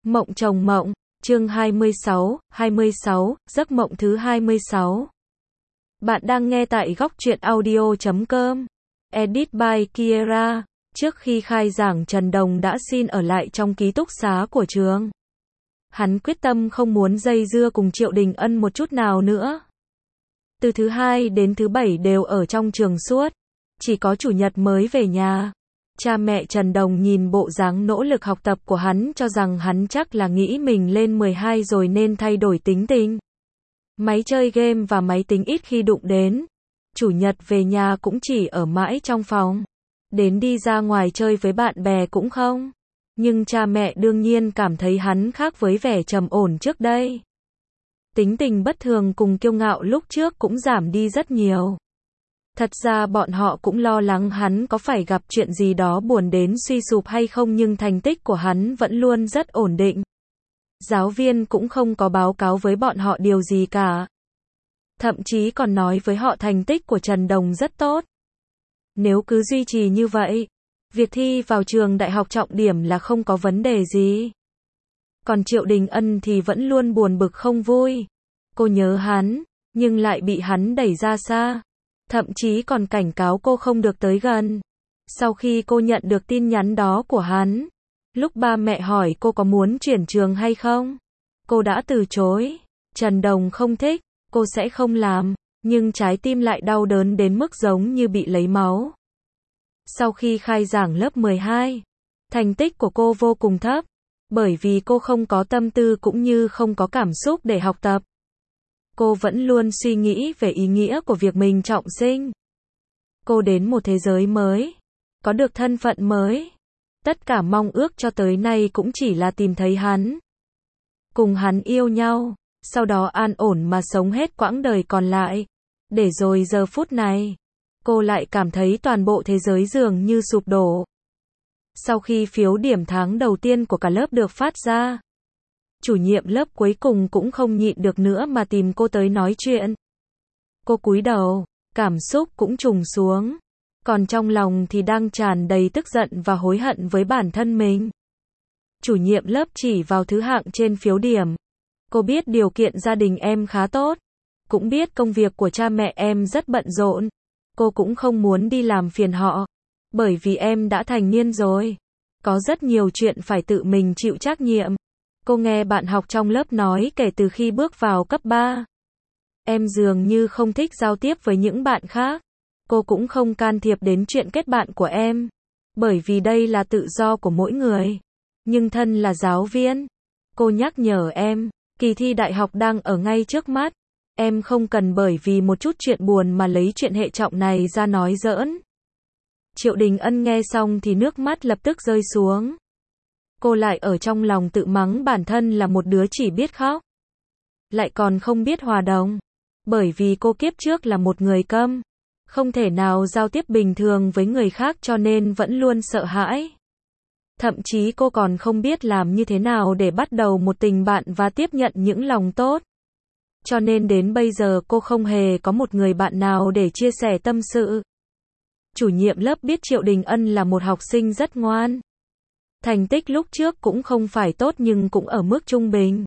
Mộng chồng mộng, chương 26, giấc mộng thứ 26. Bạn đang nghe tại góc truyện audio.com. Edit by Kiera. Trước khi khai giảng, Trần Đồng đã xin ở lại trong ký túc xá của trường. Hắn quyết tâm không muốn dây dưa cùng Triệu Đình Ân một chút nào nữa. Từ thứ hai đến thứ bảy đều ở trong trường suốt. Chỉ có chủ nhật mới về nhà. Cha mẹ Trần Đồng nhìn bộ dáng nỗ lực học tập của hắn cho rằng hắn chắc là nghĩ mình lên 12 rồi nên thay đổi tính tình. Máy chơi game và máy tính ít khi đụng đến. Chủ nhật về nhà cũng chỉ ở mãi trong phòng. Đến đi ra ngoài chơi với bạn bè cũng không. Nhưng cha mẹ đương nhiên cảm thấy hắn khác với vẻ trầm ổn trước đây. Tính tình bất thường cùng kiêu ngạo lúc trước cũng giảm đi rất nhiều. Thật ra bọn họ cũng lo lắng hắn có phải gặp chuyện gì đó buồn đến suy sụp hay không, nhưng thành tích của hắn vẫn luôn rất ổn định. Giáo viên cũng không có báo cáo với bọn họ điều gì cả. Thậm chí còn nói với họ thành tích của Trần Đồng rất tốt. Nếu cứ duy trì như vậy, việc thi vào trường đại học trọng điểm là không có vấn đề gì. Còn Triệu Đình Ân thì vẫn luôn buồn bực không vui. Cô nhớ hắn, nhưng lại bị hắn đẩy ra xa. Thậm chí còn cảnh cáo cô không được tới gần. Sau khi cô nhận được tin nhắn đó của hắn, lúc ba mẹ hỏi cô có muốn chuyển trường hay không, cô đã từ chối. Trần Đồng không thích, cô sẽ không làm, nhưng trái tim lại đau đớn đến mức giống như bị lấy máu. Sau khi khai giảng lớp 12, thành tích của cô vô cùng thấp, bởi vì cô không có tâm tư cũng như không có cảm xúc để học tập. Cô vẫn luôn suy nghĩ về ý nghĩa của việc mình trọng sinh. Cô đến một thế giới mới, có được thân phận mới. Tất cả mong ước cho tới nay cũng chỉ là tìm thấy hắn. Cùng hắn yêu nhau, sau đó an ổn mà sống hết quãng đời còn lại. Để rồi giờ phút này, cô lại cảm thấy toàn bộ thế giới dường như sụp đổ. Sau khi phiếu điểm tháng đầu tiên của cả lớp được phát ra, chủ nhiệm lớp cuối cùng cũng không nhịn được nữa mà tìm cô tới nói chuyện. Cô cúi đầu, cảm xúc cũng trùng xuống. Còn trong lòng thì đang tràn đầy tức giận và hối hận với bản thân mình. Chủ nhiệm lớp chỉ vào thứ hạng trên phiếu điểm. Cô biết điều kiện gia đình em khá tốt. Cũng biết công việc của cha mẹ em rất bận rộn. Cô cũng không muốn đi làm phiền họ. Bởi vì em đã thành niên rồi. Có rất nhiều chuyện phải tự mình chịu trách nhiệm. Cô nghe bạn học trong lớp nói kể từ khi bước vào cấp 3. Em dường như không thích giao tiếp với những bạn khác. Cô cũng không can thiệp đến chuyện kết bạn của em. Bởi vì đây là tự do của mỗi người. Nhưng thân là giáo viên, cô nhắc nhở em, kỳ thi đại học đang ở ngay trước mắt. Em không cần bởi vì một chút chuyện buồn mà lấy chuyện hệ trọng này ra nói giỡn. Triệu Đình Ân nghe xong thì nước mắt lập tức rơi xuống. Cô lại ở trong lòng tự mắng bản thân là một đứa chỉ biết khóc. Lại còn không biết hòa đồng. Bởi vì cô kiếp trước là một người câm. Không thể nào giao tiếp bình thường với người khác cho nên vẫn luôn sợ hãi. Thậm chí cô còn không biết làm như thế nào để bắt đầu một tình bạn và tiếp nhận những lòng tốt. Cho nên đến bây giờ cô không hề có một người bạn nào để chia sẻ tâm sự. Chủ nhiệm lớp biết Triệu Đình Ân là một học sinh rất ngoan. Thành tích lúc trước cũng không phải tốt nhưng cũng ở mức trung bình.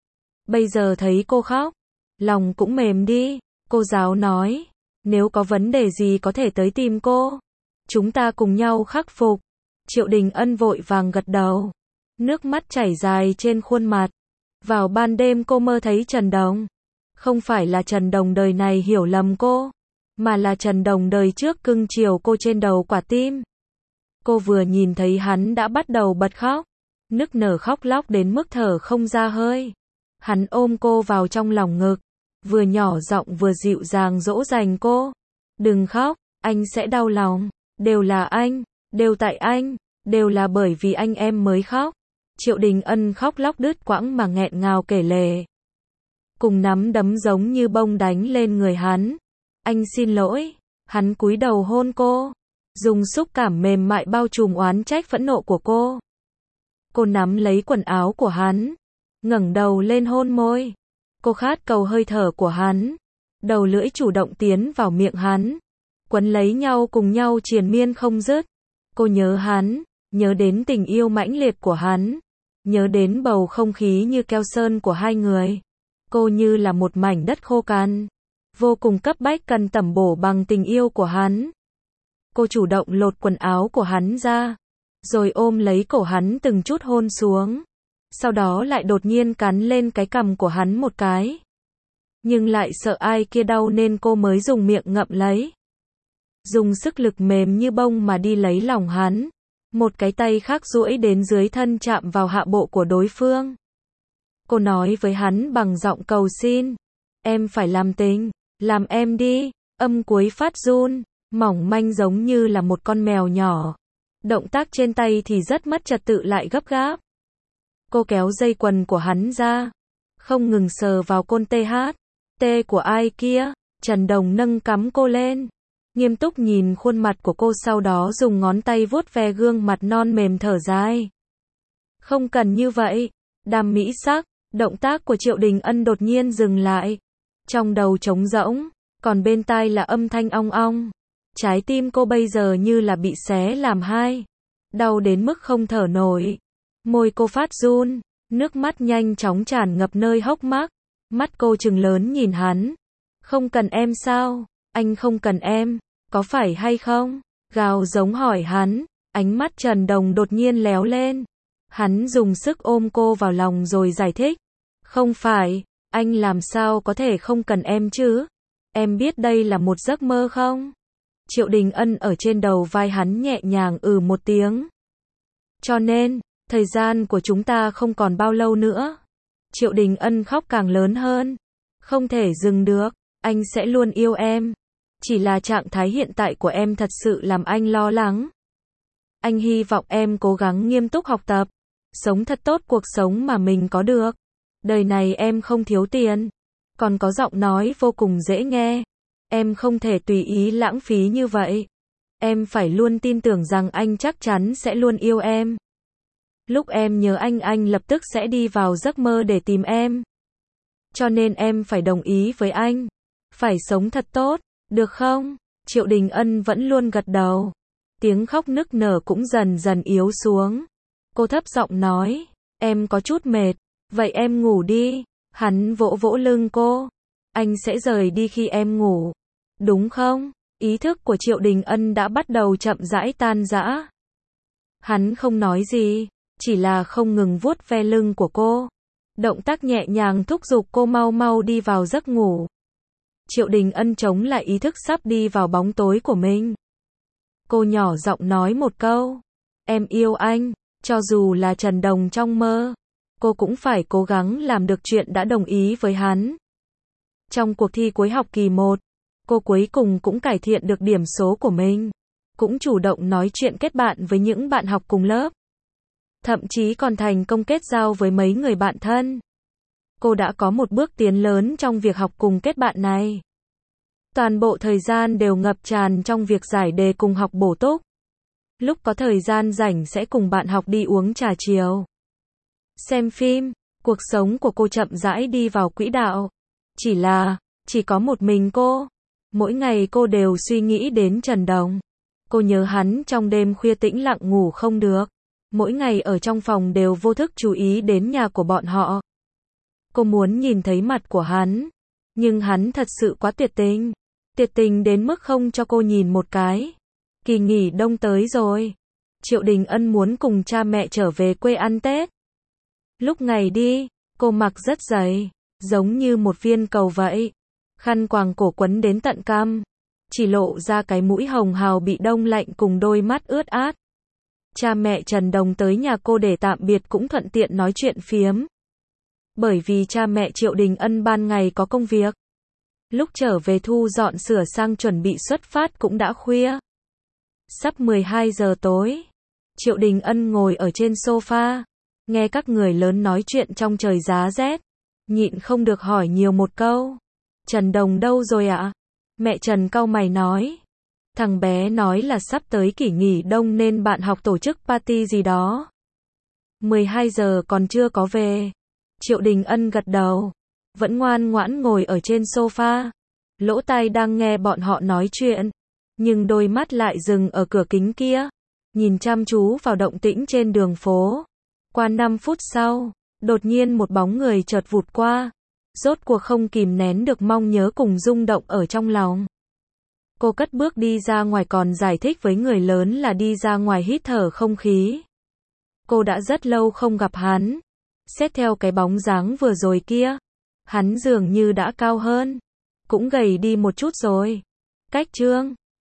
Bây giờ thấy cô khóc, lòng cũng mềm đi. Cô giáo nói, nếu có vấn đề gì có thể tới tìm cô. Chúng ta cùng nhau khắc phục. Triệu Đình Ân vội vàng gật đầu. Nước mắt chảy dài trên khuôn mặt. Vào ban đêm cô mơ thấy Trần Đồng. Không phải là Trần Đồng đời này hiểu lầm cô, mà là Trần Đồng đời trước cưng chiều cô trên đầu quả tim. Cô vừa nhìn thấy hắn đã bắt đầu bật khóc. Nức nở khóc lóc đến mức thở không ra hơi. Hắn ôm cô vào trong lòng ngực. Vừa nhỏ giọng vừa dịu dàng dỗ dành cô. Đừng khóc, anh sẽ đau lòng. Đều là anh, đều tại anh, đều là bởi vì anh em mới khóc. Triệu Đình Ân khóc lóc đứt quãng mà nghẹn ngào kể lể. Cùng nắm đấm giống như bông đánh lên người hắn. Anh xin lỗi. Hắn cúi đầu hôn cô. Dùng xúc cảm mềm mại bao trùm oán trách phẫn nộ của cô. Cô nắm lấy quần áo của hắn. Ngẩng đầu lên hôn môi. Cô khát cầu hơi thở của hắn. Đầu lưỡi chủ động tiến vào miệng hắn. Quấn lấy nhau cùng nhau triền miên không dứt. Cô nhớ hắn, nhớ đến tình yêu mãnh liệt của hắn. nhớ đến bầu không khí như keo sơn của hai người. Cô như là một mảnh đất khô cằn, vô cùng cấp bách cần tẩm bổ bằng tình yêu của hắn. Cô chủ động lột quần áo của hắn ra, rồi ôm lấy cổ hắn từng chút hôn xuống. Sau đó lại đột nhiên cắn lên cái cằm của hắn một cái. Nhưng lại sợ ai kia đau nên cô mới dùng miệng ngậm lấy. Dùng sức lực mềm như bông mà đi lấy lòng hắn. Một cái tay khác duỗi đến dưới thân chạm vào hạ bộ của đối phương. Cô nói với hắn bằng giọng cầu xin. Em phải làm tình, làm em đi. Âm cuối phát run, mỏng manh giống như là một con mèo nhỏ. Động tác trên tay thì rất mất trật tự lại gấp gáp. Cô kéo dây quần của hắn ra, không ngừng sờ vào côn THT của ai kia. Trần Đồng nâng cắm cô lên, nghiêm túc nhìn khuôn mặt của cô, sau đó dùng ngón tay vuốt ve gương mặt non mềm, thở dài. Không cần như vậy. Đam mỹ sắc. Động tác của Triệu Đình Ân đột nhiên dừng lại. Trong đầu trống rỗng, còn bên tai là âm thanh ong ong. Trái tim cô bây giờ như là bị xé làm hai, đau đến mức không thở nổi. Môi cô phát run, nước mắt nhanh chóng tràn ngập nơi hốc mắt. Mắt cô trừng lớn nhìn hắn. Không cần em sao? Anh không cần em, có phải hay không? Gào giống hỏi hắn. Ánh mắt Trần Đồng đột nhiên léo lên. Hắn dùng sức ôm cô vào lòng rồi giải thích. Không phải, anh làm sao có thể không cần em chứ? Em biết đây là một giấc mơ không? Triệu Đình Ân ở trên đầu vai hắn nhẹ nhàng một tiếng. Cho nên, thời gian của chúng ta không còn bao lâu nữa. Triệu Đình Ân khóc càng lớn hơn. Không thể dừng được, anh sẽ luôn yêu em. Chỉ là trạng thái hiện tại của em thật sự làm anh lo lắng. Anh hy vọng em cố gắng nghiêm túc học tập, sống thật tốt cuộc sống mà mình có được. Đời này em không thiếu tiền, còn có giọng nói vô cùng dễ nghe. Em không thể tùy ý lãng phí như vậy. Em phải luôn tin tưởng rằng anh chắc chắn sẽ luôn yêu em. Lúc em nhớ anh lập tức sẽ đi vào giấc mơ để tìm em. Cho nên em phải đồng ý với anh. Phải sống thật tốt, được không? Triệu Đình Ân vẫn luôn gật đầu. Tiếng khóc nức nở cũng dần dần yếu xuống. Cô thấp giọng nói, em có chút mệt, vậy em ngủ đi. Hắn vỗ vỗ lưng cô. Anh sẽ rời đi khi em ngủ, đúng không? Ý thức của Triệu Đình Ân đã bắt đầu chậm rãi tan rã. Hắn không nói gì, chỉ là không ngừng vuốt ve lưng của cô. Động tác nhẹ nhàng thúc giục cô mau mau đi vào giấc ngủ. Triệu Đình Ân chống lại ý thức sắp đi vào bóng tối của mình. Cô nhỏ giọng nói một câu. Em yêu anh, cho dù là Trần Đồng trong mơ. Cô cũng phải cố gắng làm được chuyện đã đồng ý với hắn. Trong cuộc thi cuối học kỳ 1, cô cuối cùng cũng cải thiện được điểm số của mình. Cũng chủ động nói chuyện kết bạn với những bạn học cùng lớp. Thậm chí còn thành công kết giao với mấy người bạn thân. Cô đã có một bước tiến lớn trong việc học cùng kết bạn này. Toàn bộ thời gian đều ngập tràn trong việc giải đề cùng học bổ túc. Lúc có thời gian rảnh sẽ cùng bạn học đi uống trà chiều, xem phim. Cuộc sống của cô chậm rãi đi vào quỹ đạo. Chỉ có một mình cô. Mỗi ngày cô đều suy nghĩ đến Trần Đồng. Cô nhớ hắn trong đêm khuya tĩnh lặng ngủ không được. Mỗi ngày ở trong phòng đều vô thức chú ý đến nhà của bọn họ. Cô muốn nhìn thấy mặt của hắn. Nhưng hắn thật sự quá tuyệt tình. Tuyệt tình đến mức không cho cô nhìn một cái. Kỳ nghỉ đông tới rồi. Triệu Đình Ân muốn cùng cha mẹ trở về quê ăn Tết. Lúc ngày đi, cô mặc rất dày, giống như một viên cầu vậy. Khăn quàng cổ quấn đến tận cằm, chỉ lộ ra cái mũi hồng hào bị đông lạnh cùng đôi mắt ướt át. Cha mẹ Trần Đồng tới nhà cô để tạm biệt cũng thuận tiện nói chuyện phiếm. Bởi vì cha mẹ Triệu Đình Ân ban ngày có công việc. Lúc trở về thu dọn sửa sang chuẩn bị xuất phát cũng đã khuya. Sắp 12 giờ tối. Triệu Đình Ân ngồi ở trên sofa, nghe các người lớn nói chuyện trong trời giá rét. Nhịn không được hỏi nhiều một câu. Trần Đồng đâu rồi ạ? Mẹ Trần cau mày nói. Thằng bé nói là sắp tới kỳ nghỉ đông nên bạn học tổ chức party gì đó. 12 giờ còn chưa có về. Triệu Đình Ân gật đầu. Vẫn ngoan ngoãn ngồi ở trên sofa. Lỗ tai đang nghe bọn họ nói chuyện. Nhưng đôi mắt lại dừng ở cửa kính kia. Nhìn chăm chú vào động tĩnh trên đường phố. Qua 5 phút sau, đột nhiên một bóng người chợt vụt qua. Rốt cuộc không kìm nén được mong nhớ cùng rung động ở trong lòng. Cô cất bước đi ra ngoài còn giải thích với người lớn là đi ra ngoài hít thở không khí. Cô đã rất lâu không gặp hắn. Xét theo cái bóng dáng vừa rồi kia, hắn dường như đã cao hơn, cũng gầy đi một chút rồi. Cách Trương